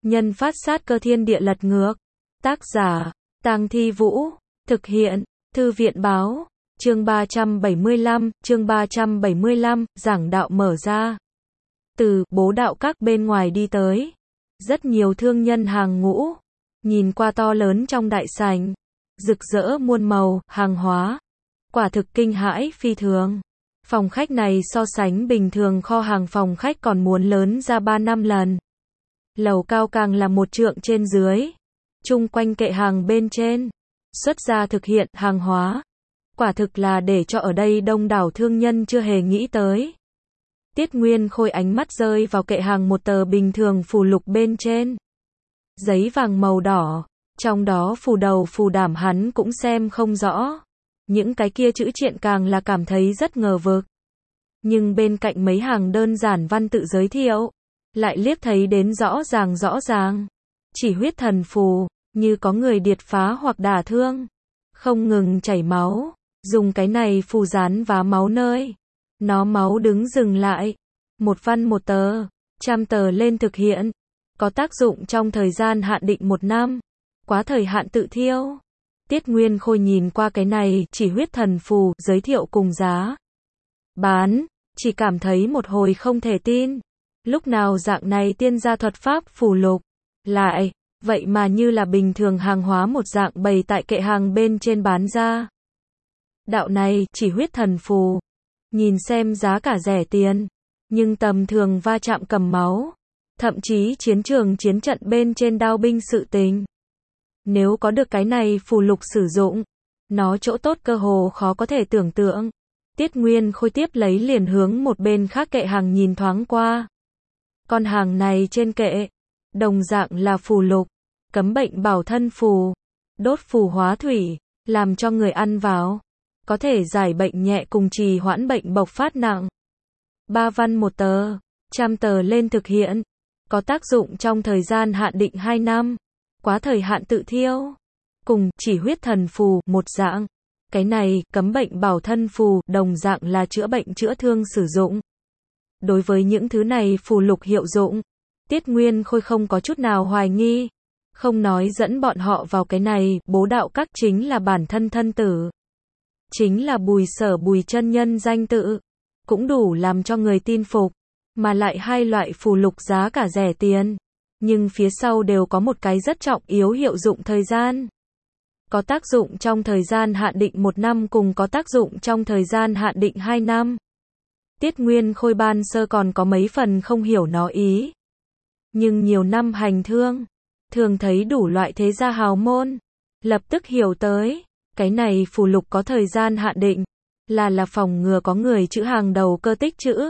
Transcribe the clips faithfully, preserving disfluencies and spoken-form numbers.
Nhân phát sát cơ thiên địa lật ngược. Tác giả, Tang Thi Vũ. Thực hiện, Thư viện báo. Chương ba trăm bảy mươi lăm, chương ba trăm bảy mươi lăm, giảng đạo mở ra. Từ bố đạo các bên ngoài đi tới. Rất nhiều thương nhân hàng ngũ. Nhìn qua to lớn trong đại sảnh. Rực rỡ muôn màu, hàng hóa. Quả thực kinh hãi phi thường. Phòng khách này so sánh bình thường kho hàng phòng khách còn muốn lớn ra ba năm lần. Lầu cao càng là một trượng trên dưới. Chung quanh kệ hàng bên trên. Xuất ra thực hiện hàng hóa. Quả thực là để cho ở đây đông đảo thương nhân chưa hề nghĩ tới. Tiết Nguyên Khôi ánh mắt rơi vào kệ hàng một tờ bình thường phù lục bên trên. Giấy vàng màu đỏ. Trong đó phù đầu phù đảm hắn cũng xem không rõ. Những cái kia chữ triện càng là cảm thấy rất ngờ vực. Nhưng bên cạnh mấy hàng đơn giản văn tự giới thiệu. Lại liếc thấy đến rõ ràng rõ ràng. Chỉ huyết thần phù. Như có người điệt phá hoặc đả thương. Không ngừng chảy máu. Dùng cái này phù dán vá máu nơi. Nó máu đứng dừng lại. Một văn một tờ. Trăm tờ lên thực hiện. Có tác dụng trong thời gian hạn định một năm. Quá thời hạn tự thiêu. Tiết Nguyên Khôi nhìn qua cái này, chỉ huyết thần phù, giới thiệu cùng giá. Bán, chỉ cảm thấy một hồi không thể tin. Lúc nào dạng này tiên gia thuật pháp phù lục. Lại, vậy mà như là bình thường hàng hóa một dạng bày tại kệ hàng bên trên bán ra. Đạo này, chỉ huyết thần phù. Nhìn xem giá cả rẻ tiền. Nhưng tầm thường va chạm cầm máu. Thậm chí chiến trường chiến trận bên trên đao binh sự tình. Nếu có được cái này phù lục sử dụng. Nó chỗ tốt cơ hồ khó có thể tưởng tượng. Tiết Nguyên Khôi tiếp lấy liền hướng một bên khác kệ hàng nhìn thoáng qua. Con hàng này trên kệ. Đồng dạng là phù lục. Cấm bệnh bảo thân phù. Đốt phù hóa thủy. Làm cho người ăn vào. Có thể giải bệnh nhẹ cùng trì hoãn bệnh bộc phát nặng. Ba văn một tờ. Trăm tờ lên thực hiện. Có tác dụng trong thời gian hạn định hai năm. Quá thời hạn tự thiêu. Cùng, chỉ huyết thần phù, một dạng. Cái này, cấm bệnh bảo thân phù, đồng dạng là chữa bệnh chữa thương sử dụng. Đối với những thứ này phù lục hiệu dụng. Tiết Nguyên Khôi không có chút nào hoài nghi. Không nói dẫn bọn họ vào cái này, bố đạo các chính là bản thân thân tử. Chính là Bùi Sở Bùi chân nhân danh tự. Cũng đủ làm cho người tin phục. Mà lại hai loại phù lục giá cả rẻ tiền. Nhưng phía sau đều có một cái rất trọng yếu hiệu dụng thời gian. Có tác dụng trong thời gian hạn định một năm cùng có tác dụng trong thời gian hạn định hai năm. Tiết Nguyên Khôi ban sơ còn có mấy phần không hiểu nó ý. Nhưng nhiều năm hành thương. Thường thấy đủ loại thế gia hào môn. Lập tức hiểu tới. Cái này phù lục có thời gian hạn định. Là là phòng ngừa có người chữ hàng đầu cơ tích chữ.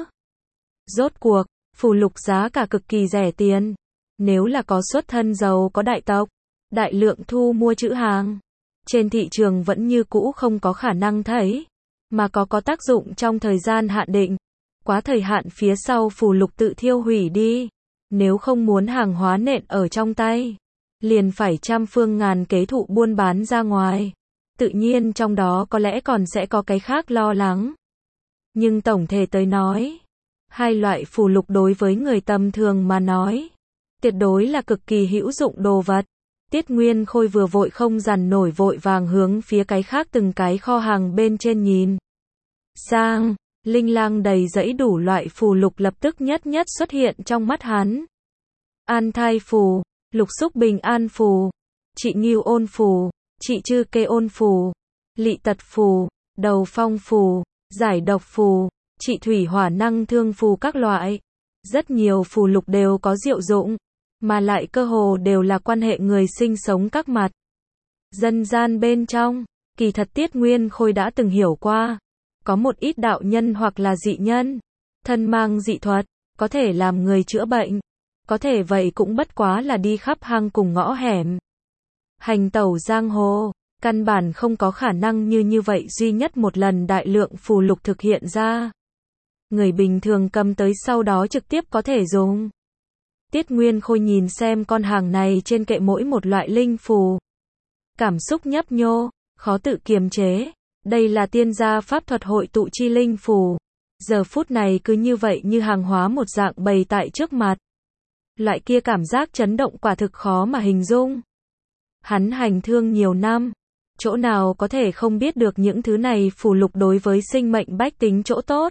Rốt cuộc, phù lục giá cả cực kỳ rẻ tiền. Nếu là có xuất thân giàu có đại tộc, đại lượng thu mua chữ hàng. Trên thị trường vẫn như cũ không có khả năng thấy. Mà có có tác dụng trong thời gian hạn định. Quá thời hạn phía sau phù lục tự thiêu hủy đi. Nếu không muốn hàng hóa nện ở trong tay. Liền phải trăm phương ngàn kế thụ buôn bán ra ngoài. Tự nhiên trong đó có lẽ còn sẽ có cái khác lo lắng. Nhưng tổng thể tới nói. Hai loại phù lục đối với người tầm thường mà nói. Tuyệt đối là cực kỳ hữu dụng đồ vật. Tiết Nguyên Khôi vừa vội không dằn nổi vội vàng hướng phía cái khác từng cái kho hàng bên trên nhìn. Sang, linh lang đầy dãy đủ loại phù lục lập tức nhất nhất xuất hiện trong mắt hắn. An thai phù, lục xúc bình an phù, trị nghêu ôn phù, trị chư kê ôn phù, lị tật phù, đầu phong phù, giải độc phù, trị thủy hỏa năng thương phù các loại. Rất nhiều phù lục đều có diệu dụng. Mà lại cơ hồ đều là quan hệ người sinh sống các mặt. Dân gian bên trong, kỳ thật Tiết Nguyên Khôi đã từng hiểu qua. Có một ít đạo nhân hoặc là dị nhân, thân mang dị thuật, có thể làm người chữa bệnh. Có thể vậy cũng bất quá là đi khắp hang cùng ngõ hẻm. Hành tẩu giang hồ, căn bản không có khả năng như như vậy duy nhất một lần đại lượng phù lục thực hiện ra. Người bình thường cầm tới sau đó trực tiếp có thể dùng. Tiết Nguyên Khôi nhìn xem con hàng này trên kệ mỗi một loại linh phù. Cảm xúc nhấp nhô, khó tự kiềm chế. Đây là tiên gia pháp thuật hội tụ chi linh phù. Giờ phút này cứ như vậy như hàng hóa một dạng bày tại trước mặt. Loại kia cảm giác chấn động quả thực khó mà hình dung. Hắn hành thương nhiều năm, chỗ nào có thể không biết được những thứ này phù lục đối với sinh mệnh bách tính chỗ tốt.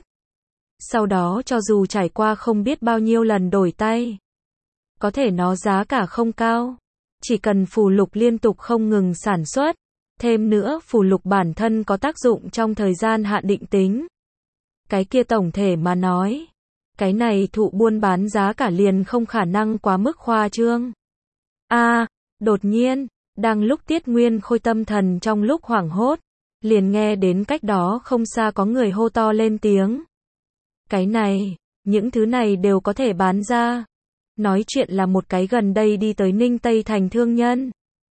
Sau đó cho dù trải qua không biết bao nhiêu lần đổi tay, có thể nó giá cả không cao. Chỉ cần phù lục liên tục không ngừng sản xuất, thêm nữa phù lục bản thân có tác dụng trong thời gian hạn định tính. Cái kia tổng thể mà nói, cái này thụ buôn bán giá cả liền không khả năng quá mức khoa trương. A, à, đột nhiên, đang lúc Tiết Nguyên Khôi tâm thần trong lúc hoảng hốt, liền nghe đến cách đó không xa có người hô to lên tiếng. Cái này, những thứ này đều có thể bán ra. Nói chuyện là một cái gần đây đi tới Ninh Tây Thành thương nhân.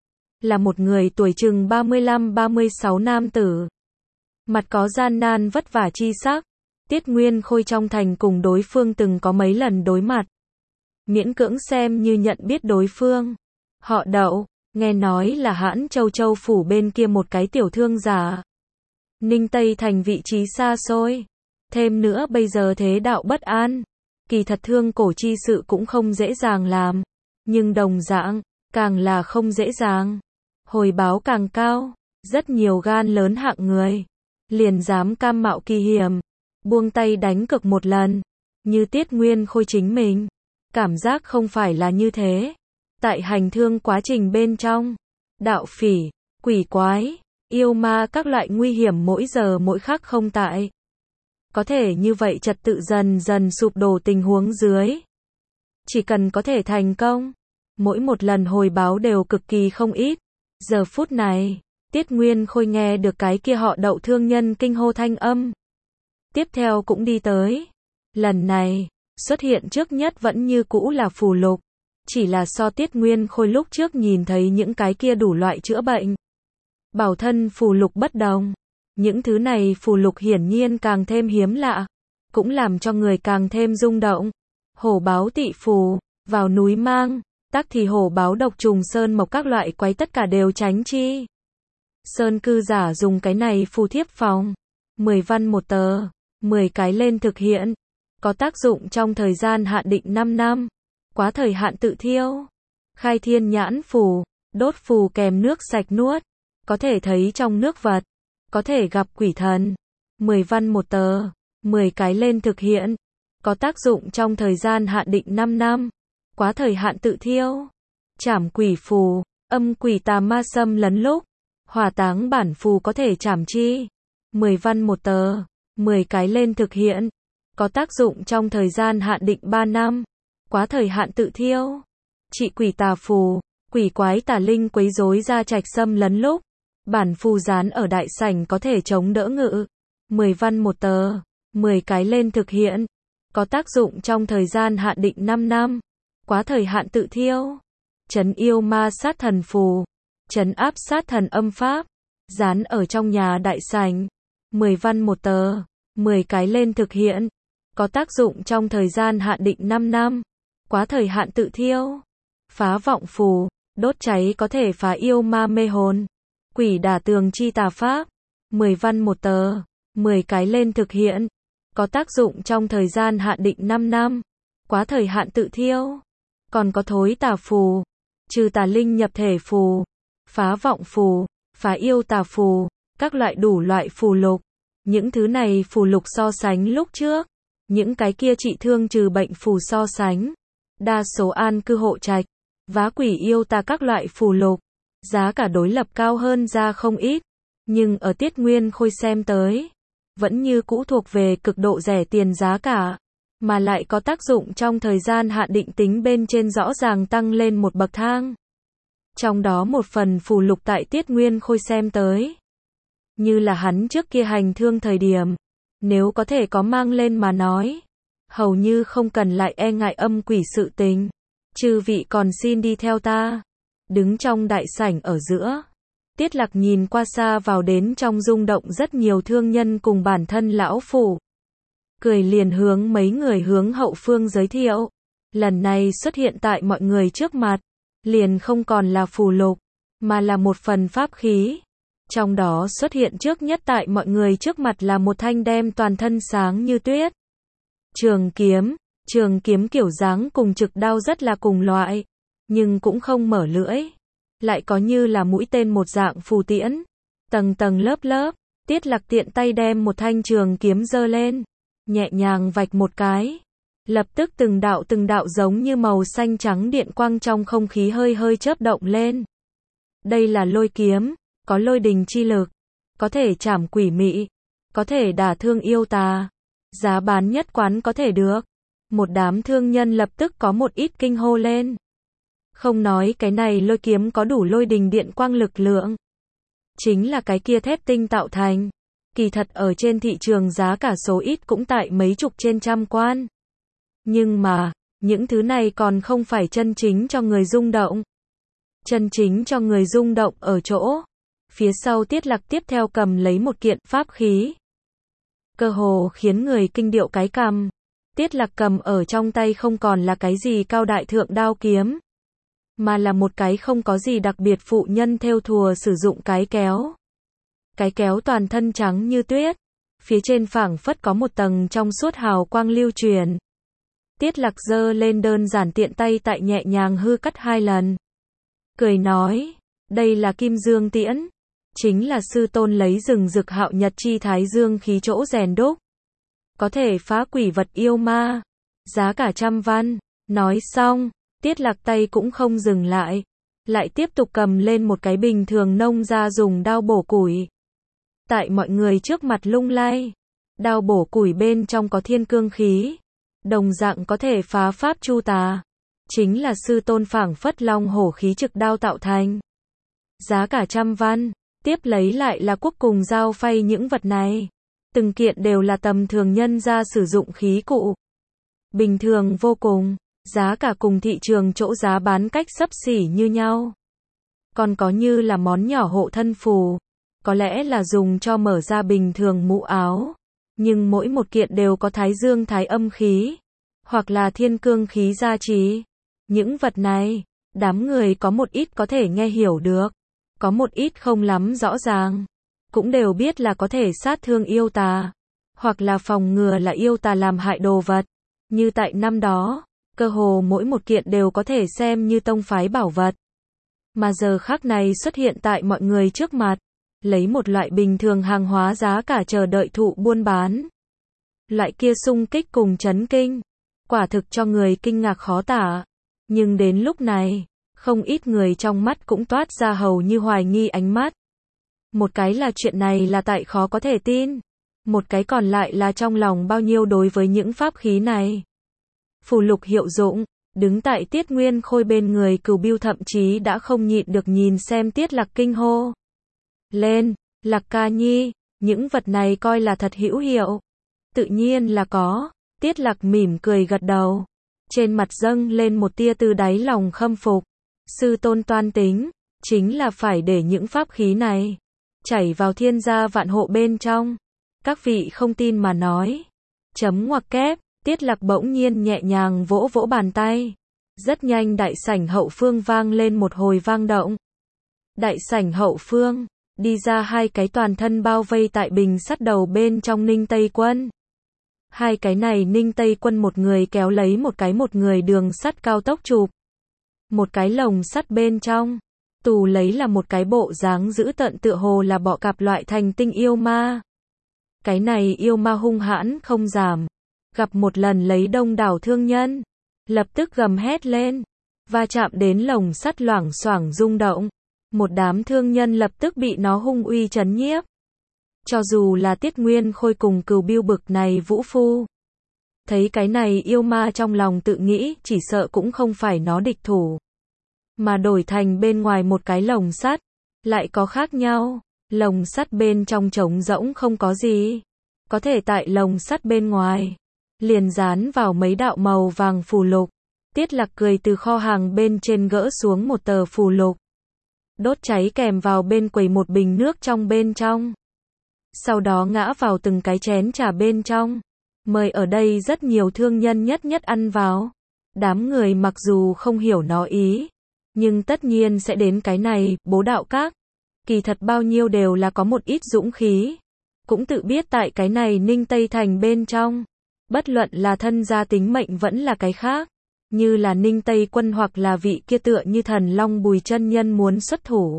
Là một người tuổi chừng ba mươi lăm ba mươi sáu nam tử. Mặt có gian nan vất vả chi sắc. Tiết Nguyên Khôi trong thành cùng đối phương từng có mấy lần đối mặt. Miễn cưỡng xem như nhận biết đối phương. Họ Đậu, nghe nói là Hãn Châu Châu phủ bên kia một cái tiểu thương giả. Ninh Tây Thành vị trí xa xôi. Thêm nữa bây giờ thế đạo bất an. Kỳ thật thương cổ chi sự cũng không dễ dàng làm. Nhưng đồng dạng, càng là không dễ dàng. Hồi báo càng cao. Rất nhiều gan lớn hạng người. Liền dám cam mạo kỳ hiểm. Buông tay đánh cược một lần. Như Tiết Nguyên Khôi chính mình. Cảm giác không phải là như thế. Tại hành thương quá trình bên trong. Đạo phỉ, quỷ quái, yêu ma các loại nguy hiểm mỗi giờ mỗi khắc không tại. Có thể như vậy trật tự dần dần sụp đổ tình huống dưới. Chỉ cần có thể thành công. Mỗi một lần hồi báo đều cực kỳ không ít. Giờ phút này, Tiết Nguyên Khôi nghe được cái kia họ Đậu thương nhân kinh hô thanh âm. Tiếp theo cũng đi tới. Lần này, xuất hiện trước nhất vẫn như cũ là phù lục. Chỉ là so Tiết Nguyên Khôi lúc trước nhìn thấy những cái kia đủ loại chữa bệnh. Bảo thân phù lục bất đồng. Những thứ này phù lục hiển nhiên càng thêm hiếm lạ. Cũng làm cho người càng thêm rung động. Hổ báo tị phù, vào núi mang. Tắc thì hổ báo độc trùng sơn mộc các loại quái tất cả đều tránh chi. Sơn cư giả dùng cái này phù thiếp phòng. mười văn một tờ. mười cái lên thực hiện. Có tác dụng trong thời gian hạn định năm năm. Quá thời hạn tự thiêu. Khai thiên nhãn phù. Đốt phù kèm nước sạch nuốt. Có thể thấy trong nước vật. Có thể gặp quỷ thần. mười văn một tờ. mười cái lên thực hiện. Có tác dụng trong thời gian hạn định năm năm. Quá thời hạn tự thiêu. Trảm quỷ phù. Âm quỷ tà ma xâm lấn lúc. Hỏa táng bản phù có thể trảm chi. mười văn một tờ. mười cái lên thực hiện. Có tác dụng trong thời gian hạn định ba năm. Quá thời hạn tự thiêu. Trị quỷ tà phù. Quỷ quái tà linh quấy rối gia trạch xâm lấn lúc. Bản phù dán ở đại sảnh có thể chống đỡ ngự. mười văn một tờ. mười cái lên thực hiện. Có tác dụng trong thời gian hạn định năm năm. Quá thời hạn tự thiêu. Trấn yêu ma sát thần phù. Trấn áp sát thần âm pháp. Dán ở trong nhà đại sảnh. mười văn một tờ. mười cái lên thực hiện. Có tác dụng trong thời gian hạn định năm năm. Quá thời hạn tự thiêu. Phá vọng phù. Đốt cháy có thể phá yêu ma mê hồn. Quỷ đả tường chi tà pháp. mười văn một tờ. mười cái lên thực hiện. Có tác dụng trong thời gian hạn định năm năm. Quá thời hạn tự thiêu. Còn có thối tà phù. Trừ tà linh nhập thể phù. Phá vọng phù. Phá yêu tà phù. Các loại đủ loại phù lục. Những thứ này phù lục so sánh lúc trước. Những cái kia trị thương trừ bệnh phù so sánh. Đa số an cư hộ trạch. Vá quỷ yêu tà các loại phù lục. Giá cả đối lập cao hơn ra không ít. Nhưng ở Tiết Nguyên Khôi xem tới. Vẫn như cũ thuộc về cực độ rẻ tiền giá cả. Mà lại có tác dụng trong thời gian hạn định tính bên trên rõ ràng tăng lên một bậc thang. Trong đó một phần phù lục tại Tiết Nguyên Khôi xem tới. Như là hắn trước kia hành thương thời điểm. Nếu có thể có mang lên mà nói. Hầu như không cần lại e ngại âm quỷ sự tình. Chư vị còn xin đi theo ta. Đứng trong đại sảnh ở giữa. Tiết Lạc nhìn qua xa vào đến trong rung động rất nhiều thương nhân cùng bản thân lão phủ. Cười liền hướng mấy người hướng hậu phương giới thiệu. Lần này xuất hiện tại mọi người trước mặt. Liền không còn là phù lục. Mà là một phần pháp khí. Trong đó xuất hiện trước nhất tại mọi người trước mặt là một thanh đem toàn thân sáng như tuyết. Trường kiếm. Trường kiếm kiểu dáng cùng trực đao rất là cùng loại, nhưng cũng không mở lưỡi, lại có như là mũi tên một dạng phù tiễn, tầng tầng lớp lớp. Tiết Lạc tiện tay đem một thanh trường kiếm giơ lên, nhẹ nhàng vạch một cái, lập tức từng đạo từng đạo giống như màu xanh trắng điện quang trong không khí hơi hơi chớp động lên. Đây là lôi kiếm, có lôi đình chi lực, có thể trảm quỷ mị, có thể đả thương yêu tà, giá bán nhất quán có thể được. Một đám thương nhân lập tức có một ít kinh hô lên. Không nói cái này lôi kiếm có đủ lôi đình điện quang lực lượng, chính là cái kia thép tinh tạo thành, kỳ thật ở trên thị trường giá cả số ít cũng tại mấy chục trên trăm quan. Nhưng mà, những thứ này còn không phải chân chính cho người rung động. Chân chính cho người rung động ở chỗ, phía sau Tiết Lạc tiếp theo cầm lấy một kiện pháp khí. Cơ hồ khiến người kinh điệu cái cằm. Tiết Lạc cầm ở trong tay không còn là cái gì cao đại thượng đao kiếm, mà là một cái không có gì đặc biệt phụ nhân thêu thùa sử dụng cái kéo. Cái kéo toàn thân trắng như tuyết, phía trên phảng phất có một tầng trong suốt hào quang lưu truyền. Tiết Lạc giơ lên đơn giản tiện tay tại nhẹ nhàng hư cắt hai lần. Cười nói, đây là Kim Dương Tiễn, chính là sư tôn lấy rừng rực hạo nhật chi thái dương khí chỗ rèn đúc, có thể phá quỷ vật yêu ma, giá cả trăm văn. Nói xong, Tiết Lạc tay cũng không dừng lại, lại tiếp tục cầm lên một cái bình thường nông gia dùng đao bổ củi. Tại mọi người trước mặt lung lay, đao bổ củi bên trong có thiên cương khí, đồng dạng có thể phá pháp chu tà, chính là sư tôn phảng phất long hổ khí trực đao tạo thành. Giá cả trăm văn, tiếp lấy lại là quốc cùng dao phay những vật này. Từng kiện đều là tầm thường nhân gia sử dụng khí cụ. Bình thường vô cùng, giá cả cùng thị trường chỗ giá bán cách xấp xỉ như nhau. Còn có như là món nhỏ hộ thân phù, có lẽ là dùng cho mở ra bình thường mũ áo, nhưng mỗi một kiện đều có thái dương thái âm khí, hoặc là thiên cương khí gia trì. Những vật này, đám người có một ít có thể nghe hiểu được, có một ít không lắm rõ ràng, cũng đều biết là có thể sát thương yêu tà, hoặc là phòng ngừa là yêu tà làm hại đồ vật. Như tại năm đó, cơ hồ mỗi một kiện đều có thể xem như tông phái bảo vật. Mà giờ khắc này xuất hiện tại mọi người trước mặt, lấy một loại bình thường hàng hóa giá cả chờ đợi thụ buôn bán. Loại kia xung kích cùng chấn kinh, quả thực cho người kinh ngạc khó tả. Nhưng đến lúc này, không ít người trong mắt cũng toát ra hầu như hoài nghi ánh mắt. Một cái là chuyện này là tại khó có thể tin, một cái còn lại là trong lòng bao nhiêu đối với những pháp khí này. Phù lục hiệu dụng, đứng tại Tiết Nguyên Khôi bên người Cửu Bưu thậm chí đã không nhịn được nhìn xem Tiết Lạc kinh hô lên, Lạc ca nhi, những vật này coi là thật hữu hiệu. Tự nhiên là có, Tiết Lạc mỉm cười gật đầu, trên mặt dâng lên một tia từ đáy lòng khâm phục. Sư tôn toan tính, chính là phải để những pháp khí này chảy vào thiên gia vạn hộ bên trong. Các vị không tin mà nói. Chấm ngoặc kép, Tiết Lạc bỗng nhiên nhẹ nhàng vỗ vỗ bàn tay. Rất nhanh đại sảnh hậu phương vang lên một hồi vang động. Đại sảnh hậu phương, đi ra hai cái toàn thân bao vây tại bình sắt đầu bên trong Ninh Tây Quân. Hai cái này Ninh Tây Quân một người kéo lấy một cái một người đường sắt cao tốc chụp. Một cái lồng sắt bên trong, tù lấy là một cái bộ dáng dữ tợn tựa hồ là bọ cạp loại thành tinh yêu ma. Cái này yêu ma hung hãn không giảm, gặp một lần lấy đông đảo thương nhân, lập tức gầm hét lên, va chạm đến lồng sắt loảng xoảng rung động. Một đám thương nhân lập tức bị nó hung uy chấn nhiếp. Cho dù là Tiết Nguyên Khôi cùng Cửu Bưu bực này vũ phu, thấy cái này yêu ma trong lòng tự nghĩ chỉ sợ cũng không phải nó địch thủ. Mà đổi thành bên ngoài một cái lồng sắt, lại có khác nhau. Lồng sắt bên trong trống rỗng không có gì. Có thể tại lồng sắt bên ngoài, liền dán vào mấy đạo màu vàng phù lục. Tiết Lạc cười từ kho hàng bên trên gỡ xuống một tờ phù lục. Đốt cháy kèm vào bên quầy một bình nước trong bên trong. Sau đó ngã vào từng cái chén trà bên trong. Mời ở đây rất nhiều thương nhân nhất nhất ăn vào. Đám người mặc dù không hiểu nó ý, nhưng tất nhiên sẽ đến cái này, Bố Đạo Các. Kỳ thật bao nhiêu đều là có một ít dũng khí. Cũng tự biết tại cái này Ninh Tây Thành bên trong, Bất luận là thân gia tính mệnh vẫn là cái khác, như là Ninh Tây Quân hoặc là vị kia tựa như thần long Bùi chân nhân muốn xuất thủ.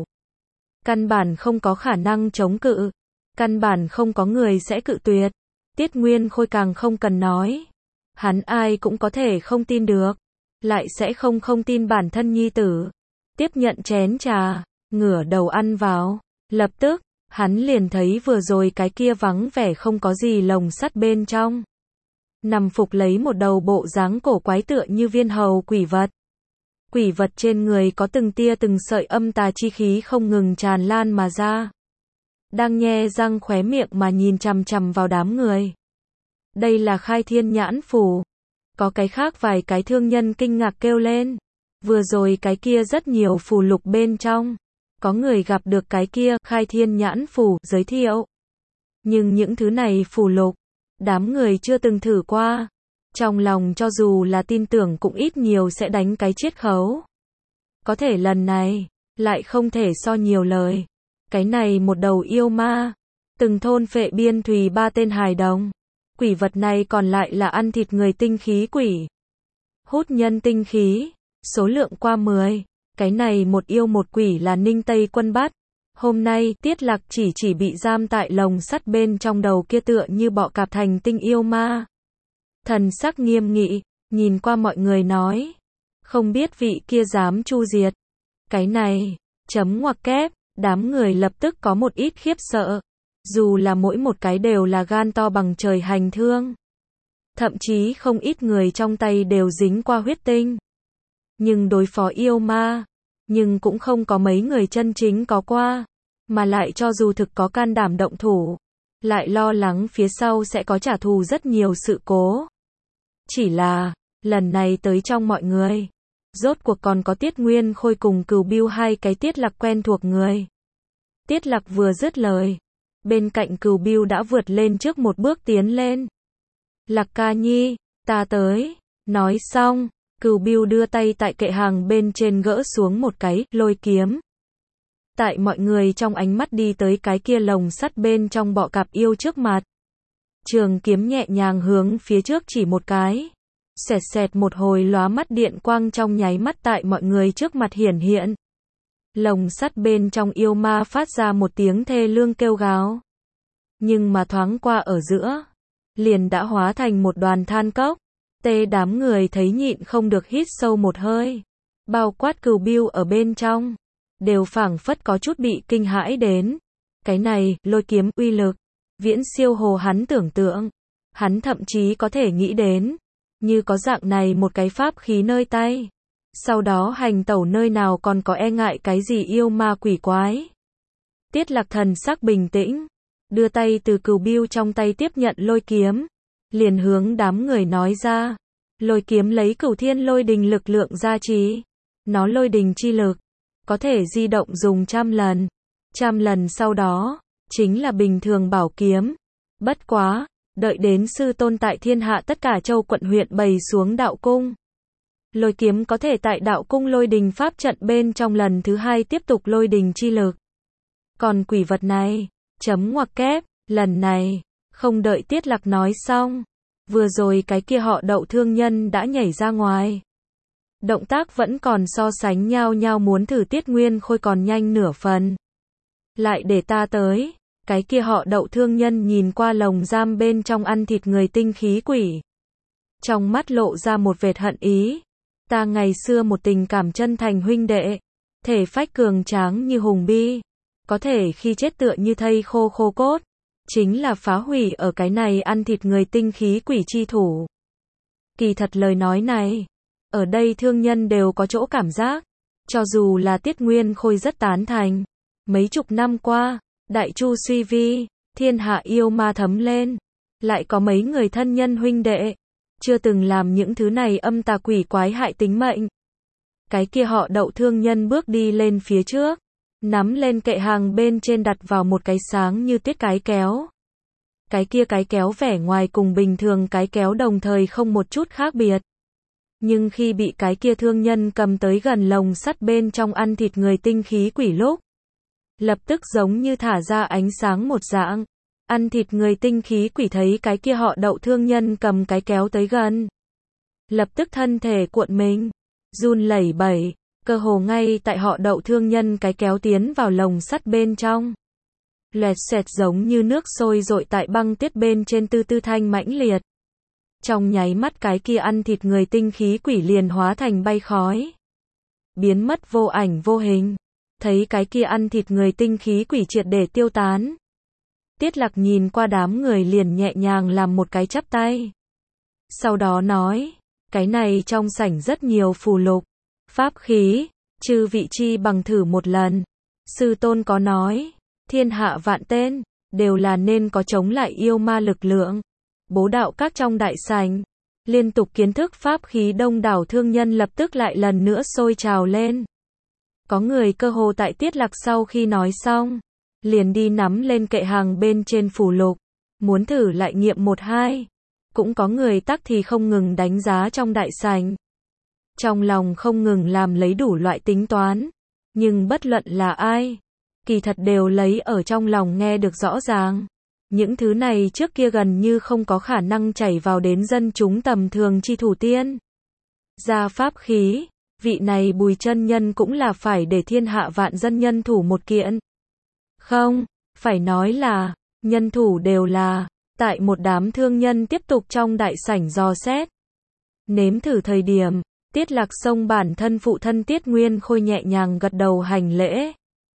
Căn bản không có khả năng chống cự, căn bản không có người sẽ cự tuyệt. Tiết Nguyên Khôi càng không cần nói. Hắn ai cũng có thể không tin được, lại sẽ không không tin bản thân nhi tử. Tiếp nhận chén trà, ngửa đầu ăn vào, lập tức, hắn liền thấy vừa rồi cái kia vắng vẻ không có gì lồng sắt bên trong. Nằm phục lấy một đầu bộ dáng cổ quái tựa như viên hầu quỷ vật. Quỷ vật trên người có từng tia từng sợi âm tà chi khí không ngừng tràn lan mà ra. Đang nhe răng khóe miệng mà nhìn chằm chằm vào đám người. Đây là khai thiên nhãn phù. Có cái khác vài cái thương nhân kinh ngạc kêu lên. Vừa rồi cái kia rất nhiều phù lục bên trong. Có người gặp được cái kia khai thiên nhãn phù giới thiệu. Nhưng những thứ này phù lục, đám người chưa từng thử qua. Trong lòng cho dù là tin tưởng cũng ít nhiều sẽ đánh cái chiết khấu. Có thể lần này, lại không thể so nhiều lời. Cái này một đầu yêu ma, từng thôn phệ biên thùy ba tên hài đồng. Quỷ vật này còn lại là ăn thịt người tinh khí quỷ. Hút nhân tinh khí, số lượng qua mười. Cái này một yêu một quỷ là Ninh Tây Quân bắt. Hôm nay, Tiết Lạc chỉ chỉ bị giam tại lồng sắt bên trong đầu kia tựa như bọ cạp thành tinh yêu ma. Thần sắc nghiêm nghị, nhìn qua mọi người nói. Không biết vị kia dám chu diệt. Cái này, chấm ngoặc kép, đám người lập tức có một ít khiếp sợ. Dù là mỗi một cái đều là gan to bằng trời hành thương. Thậm chí không ít người trong tay đều dính qua huyết tinh. Nhưng đối phó yêu ma, nhưng cũng không có mấy người chân chính có qua. Mà lại cho dù thực có can đảm động thủ, lại lo lắng phía sau sẽ có trả thù rất nhiều sự cố. Chỉ là, lần này tới trong mọi người, rốt cuộc còn có Tiết Nguyên Khôi cùng Cửu Bưu hai cái Tiết Lạc quen thuộc người. Tiết Lạc vừa dứt lời, bên cạnh Cửu Bưu đã vượt lên trước một bước tiến lên. Lạc ca nhi, ta tới. Nói xong, Cửu Bưu đưa tay tại kệ hàng bên trên gỡ xuống một cái lôi kiếm. Tại mọi người trong ánh mắt đi tới cái kia lồng sắt bên trong bọ cạp yêu trước mặt. Trường kiếm nhẹ nhàng hướng phía trước chỉ một cái. Xẹt xẹt một hồi lóa mắt điện quang trong nháy mắt tại mọi người trước mặt hiển hiện. Lồng sắt bên trong yêu ma phát ra một tiếng thê lương kêu gào. Nhưng mà thoáng qua ở giữa, liền đã hóa thành một đoàn than cốc. Tê đám người thấy nhịn không được hít sâu một hơi. Bao quát Cửu Bưu ở bên trong, đều phảng phất có chút bị kinh hãi đến. Cái này, lôi kiếm uy lực, viễn siêu hồ hắn tưởng tượng. Hắn thậm chí có thể nghĩ đến, như có dạng này một cái pháp khí nơi tay. Sau đó hành tẩu nơi nào còn có e ngại cái gì yêu ma quỷ quái. Tiết Lạc thần sắc bình tĩnh, đưa tay từ Cửu Bưu trong tay tiếp nhận lôi kiếm. Liền hướng đám người nói ra, lôi kiếm lấy cửu thiên lôi đình lực lượng gia trì. Nó lôi đình chi lực, có thể di động dùng trăm lần. Trăm lần sau đó, chính là bình thường bảo kiếm. Bất quá, đợi đến sư tôn tại thiên hạ tất cả châu quận huyện bày xuống đạo cung. Lôi kiếm có thể tại đạo cung lôi đình pháp trận bên trong lần thứ hai tiếp tục lôi đình chi lực. Còn quỷ vật này, chấm ngoặc kép, lần này, không đợi Tiết Lạc nói xong. Vừa rồi cái kia họ Đậu thương nhân đã nhảy ra ngoài. Động tác vẫn còn so sánh nhau nhau muốn thử Tiết Nguyên Khôi còn nhanh nửa phần. Lại để ta tới. Cái kia họ Đậu thương nhân nhìn qua lồng giam bên trong ăn thịt người tinh khí quỷ. Trong mắt lộ ra một vệt hận ý. Ta ngày xưa một tình cảm chân thành huynh đệ. Thể phách cường tráng như hùng bi. Có thể khi chết tựa như thây khô khô cốt. Chính là phá hủy ở cái này ăn thịt người tinh khí quỷ chi thủ. Kỳ thật lời nói này, ở đây thương nhân đều có chỗ cảm giác. Cho dù là Tiết Nguyên Khôi rất tán thành. Mấy chục năm qua, đại chu suy vi, thiên hạ yêu ma thấm lên. Lại có mấy người thân nhân huynh đệ, chưa từng làm những thứ này âm tà quỷ quái hại tính mệnh. Cái kia họ Đậu thương nhân bước đi lên phía trước. Nắm lên kệ hàng bên trên đặt vào một cái sáng như tuyết cái kéo. Cái kia cái kéo vẻ ngoài cùng bình thường cái kéo đồng thời không một chút khác biệt. Nhưng khi bị cái kia thương nhân cầm tới gần lồng sắt bên trong ăn thịt người tinh khí quỷ lúc, lập tức giống như thả ra ánh sáng một dạng. Ăn thịt người tinh khí quỷ thấy cái kia họ Đậu thương nhân cầm cái kéo tới gần. Lập tức thân thể cuộn mình, run lẩy bẩy, cơ hồ ngay tại họ Đậu thương nhân cái kéo tiến vào lồng sắt bên trong. Loẹt xoẹt giống như nước sôi dội tại băng tuyết bên trên tư tư thanh mãnh liệt. Trong nháy mắt cái kia ăn thịt người tinh khí quỷ liền hóa thành bay khói. Biến mất vô ảnh vô hình. Thấy cái kia ăn thịt người tinh khí quỷ triệt để tiêu tán. Tiết Lạc nhìn qua đám người liền nhẹ nhàng làm một cái chắp tay. Sau đó nói, cái này trong sảnh rất nhiều phù lục, pháp khí, chư vị chi bằng thử một lần. Sư tôn có nói, thiên hạ vạn tên, đều là nên có chống lại yêu ma lực lượng. Bố đạo các trong đại sảnh, liên tục kiến thức pháp khí đông đảo thương nhân lập tức lại lần nữa sôi trào lên. Có người cơ hồ tại Tiết Lạc sau khi nói xong, liền đi nắm lên kệ hàng bên trên phù lục, muốn thử lại nghiệm một hai. Cũng có người tắc thì không ngừng đánh giá trong đại sảnh. Trong lòng không ngừng làm lấy đủ loại tính toán, nhưng bất luận là ai, kỳ thật đều lấy ở trong lòng nghe được rõ ràng. Những thứ này trước kia gần như không có khả năng chảy vào đến dân chúng tầm thường chi thủ tiên. Ra pháp khí, vị này Bùi chân nhân cũng là phải để thiên hạ vạn dân nhân thủ một kiện. Không, phải nói là, nhân thủ đều là, tại một đám thương nhân tiếp tục trong đại sảnh dò xét. Nếm thử thời điểm, Tiết Lạc xông bản thân phụ thân Tiết Nguyên Khôi nhẹ nhàng gật đầu hành lễ.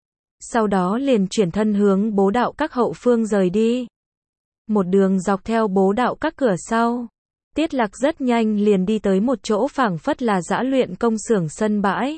Sau đó liền chuyển thân hướng bố đạo các hậu phương rời đi. Một đường dọc theo bố đạo các cửa sau. Tiết Lạc rất nhanh liền đi tới một chỗ phảng phất là dã luyện công xưởng sân bãi.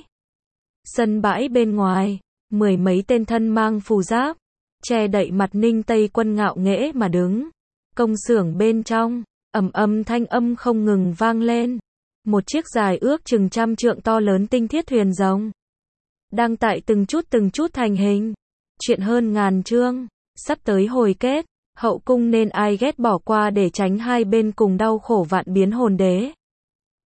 Sân bãi bên ngoài, mười mấy tên thân mang phù giáp, che đậy mặt Ninh Tây quân ngạo nghễ mà đứng. Công xưởng bên trong, ầm ầm thanh âm không ngừng vang lên. Một chiếc dài ước chừng trăm trượng to lớn tinh thiết thuyền rồng đang tại từng chút từng chút thành hình. Chuyện hơn ngàn chương, sắp tới hồi kết, hậu cung nên ai ghét bỏ qua để tránh hai bên cùng đau khổ vạn biến hồn đế.